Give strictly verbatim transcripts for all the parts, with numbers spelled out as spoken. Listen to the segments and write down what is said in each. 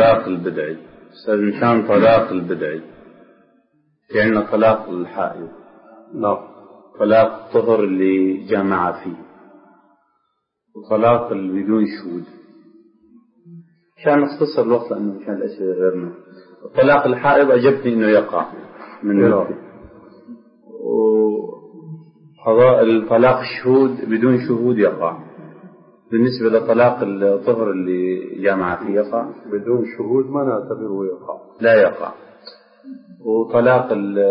الطلاق البدعي. أستاذ مشان طلاق البدعي في عندنا طلاق الحائض، نعم، طلاق الطهر اللي جامع فيه، وطلاق اللي بدون شهود. عشان نختصر الوقت لأنه مشان الأسئلة غيرنا. طلاق الحائض أجبتني إنه يقع من نفسه، وقضاء الطلاق الشهود بدون شهود يقع. بالنسبة لطلاق الطهر اللي جامع فيه يقع بدون شهود، ما نعتبره يقع، لا يقع. وطلاق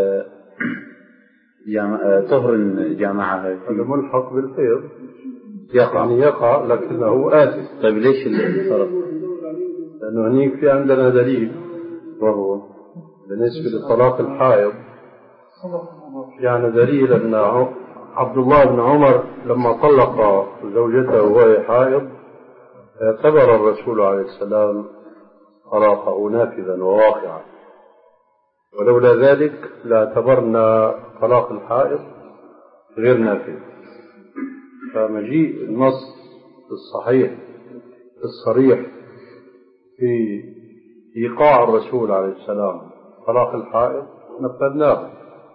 طهر جامعها هذا ملحق بالحيض يقع، يعني يقع لكنه آسف. طيب ليش الفرق؟ لأنه هنيك في عندنا دليل، وهو بالنسبة لطلاق الحائض يعني دليل أن عبد الله بن عمر لما طلق زوجته وهي حائض اعتبر الرسول عليه السلام طلاقه نافذا وواقعا، ولولا ذلك لاعتبرنا طلاق الحائض غير نافذ. فمجيء النص الصحيح الصريح في إيقاع الرسول عليه السلام طلاق الحائض نفذناه،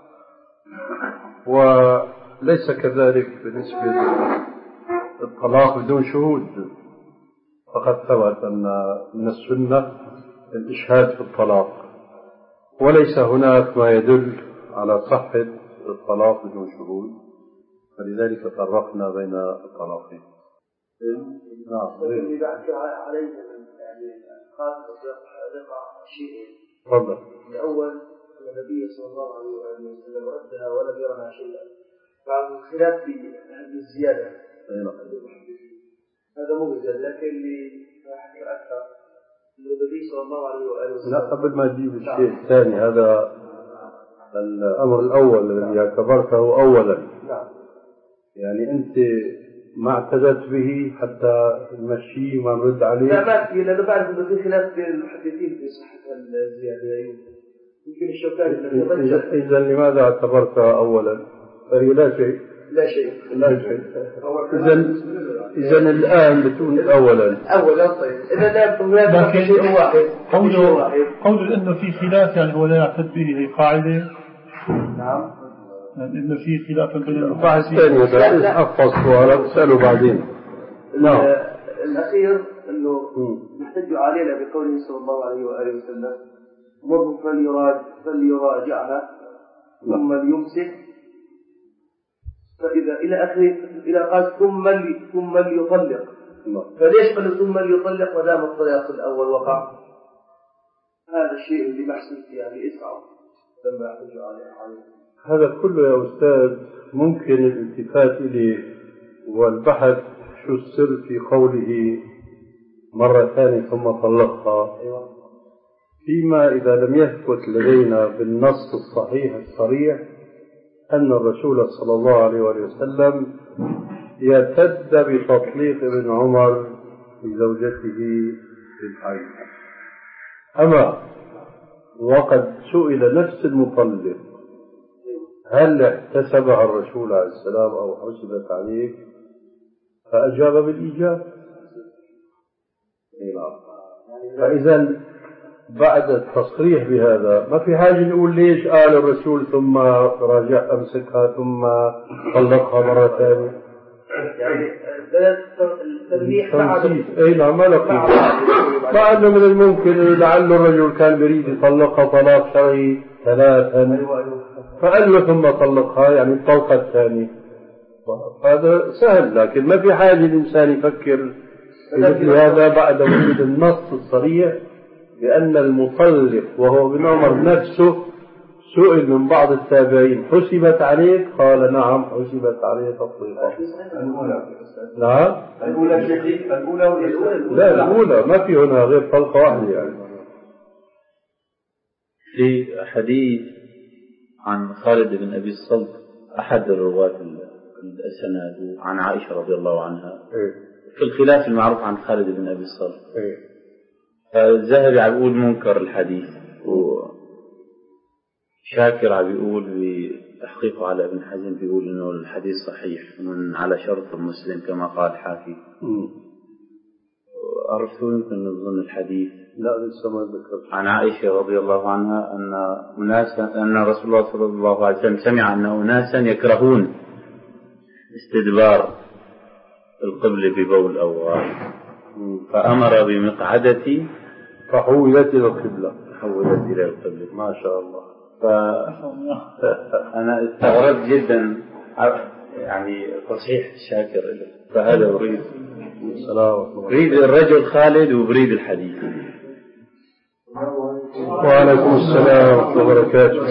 وليس كذلك بالنسبة للطلاق بدون شهود، فقد ثبت أن من السنة الإشهاد في الطلاق، وليس هناك ما يدل على صحة الطلاق بدون شهود، فلذلك فرقنا بين الطلاقين. نعم. اللي بعد عليه يعني خاص رقع شيء. تفضل. الأول النبي صلى الله عليه وسلم ردها ولم يرها شيئا. بعد الخلاف في الزيادة. هذا مو بزيادة، لكن اللي حكى أكثر النبي صلى الله عليه وسلم. لا، قبل ما تجيب الشيء الثاني، هذا الأمر الأول الذي اعتبرته أولا. نعم. يعني أنت ما اعتدت به حتى نمشيه ما نرد عليه؟ لا، ما في، لأنه بعد ما في خلاف بين المحدثين في صحة الزيادة، يمكن الشوكاني. إذا لماذا اعتبرتها أولا؟ فهي لا شيء. لا شيء. لا شيء. إذا إذا الآن بتقول أولا. أولا طيب. إذا لا في شيء واحد. قوله قول إنه في خلاف يعني هو لا يعتد به، هي قاعدة. نعم. يعني إنه في خلاف بين القاعدة الثانية أحفظ سؤالك أسأله بعدين. نعم. الأخير إنه يحتج علينا بقوله صلى الله عليه وآله وسلم: مر فليراجع فليراجعها ثم ليمسك، فإذا إلى آخره إلى قال ثم لي ثم ليطلق. فليش قال ثم ليطلق ما دام الطلاق الأول وقع؟ هذا الشيء اللي بحثت فيه يعني إسعى لما يحتج عليه. هذا كله يا أستاذ ممكن الالتفات إليه والبحث شو السر في قوله مرة ثانية ثم طلقها، فيما إذا لم يثبت لدينا بالنص الصحيح الصريح أن الرسول صلى الله عليه وسلم يعتد بتطليق ابن عمر لزوجته في الحيض. أما وقد سئل نفس المطلق هل احتسبها الرسول عليه السلام أو حسبت عليه، فأجاب بالإيجاب. فإذا بعد التصريح بهذا ما في حاجة نقول ليش قال الرسول ثم راجع أمسكها ثم طلقها مرة ثانية. يعني التلميح أي نعم، ما لقي مع أنه من الممكن لعل الرجل كان يريد يطلقها طلاق شرعي ثلاثا فقال له ثم طلقها يعني الطلقة الثانية. هذا سهل، لكن ما في حاجة الإنسان يفكر مثل هذا بعد وجود النص الصريح بأن المطلق وهو ابن عمر نفسه سئل من بعض التابعين حسبت عليك؟ قال نعم حسبت عليه تطليقا. نعم الأولى شيء الأولى والأولى لا الأولى ما في هنا غير طلقة واحدة. يعني في حديث عن خالد بن أبي الصلت أحد الرواة السند عن عائشة رضي الله عنها في الخلاف المعروف عن خالد بن أبي الصلت، الذهبي عم يقول منكر الحديث، وشاكر عم يقول بتحقيقه على ابن حزم بيقول إنه الحديث صحيح من على شرط مسلم كما قال حافي. عرفتوا يمكن نظن الحديث لا لسه ما ذكرت. عن عائشة رضي الله عنها أن أناسا أن رسول الله صلى الله عليه وسلم سمع أن أناسا يكرهون استدبار القبل ببول أو غائط، فأمر بمقعدة فحولت إلى القبلة. حولت إلى القبلة. ما شاء الله. فأنا استغربت جدا يعني تصحيح الشاكر له، فهذا أريد أريد الرجل خالد وبريد الحديث. وعليكم السلام ورحمة الله وبركاته.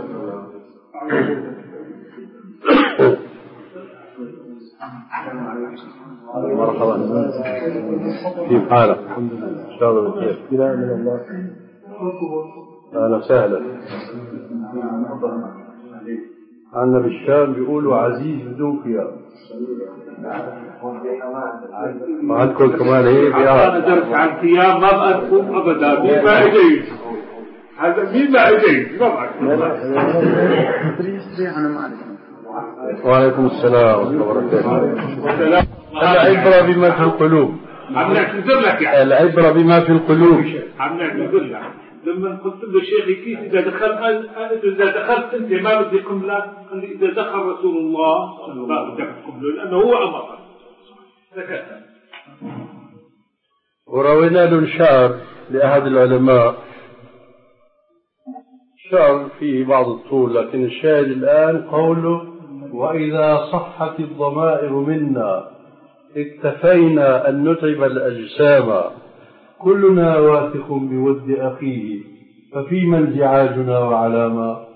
مرحبا، كيف حالك؟ الحمد لله إن شاء الله بخير. لا من الله. أهلا وسهلا. عندنا بالشام بيقولوا عزيز بدون خيار. وعندكم كمان هيك؟ أنا درس عن خيار ما بأذكر أبدا. مين ما إجيت هذا مين ما إجيت ما بعرف. وعليكم السلام ورحمة الله وبركاته. العبرة بما في القلوب. عم نعتذر لك يعني. العبرة بما في القلوب. عم نعتذر لك. لما قلت له شيخي كيف إذا دخل إذا دخلت أنت ما بدي قبلة، قال لي إذا دخل رسول الله ما بدك قبله لأنه هو أمر. وروينا له شعر لأحد العلماء، شعر فيه بعض الطول، لكن الشاهد الآن قوله: وإذا صحت الضمائر منا اكتفينا أن نتعب الأجسام، كلنا واثق بود أخيه، ففيما انزعاجنا وعلى ما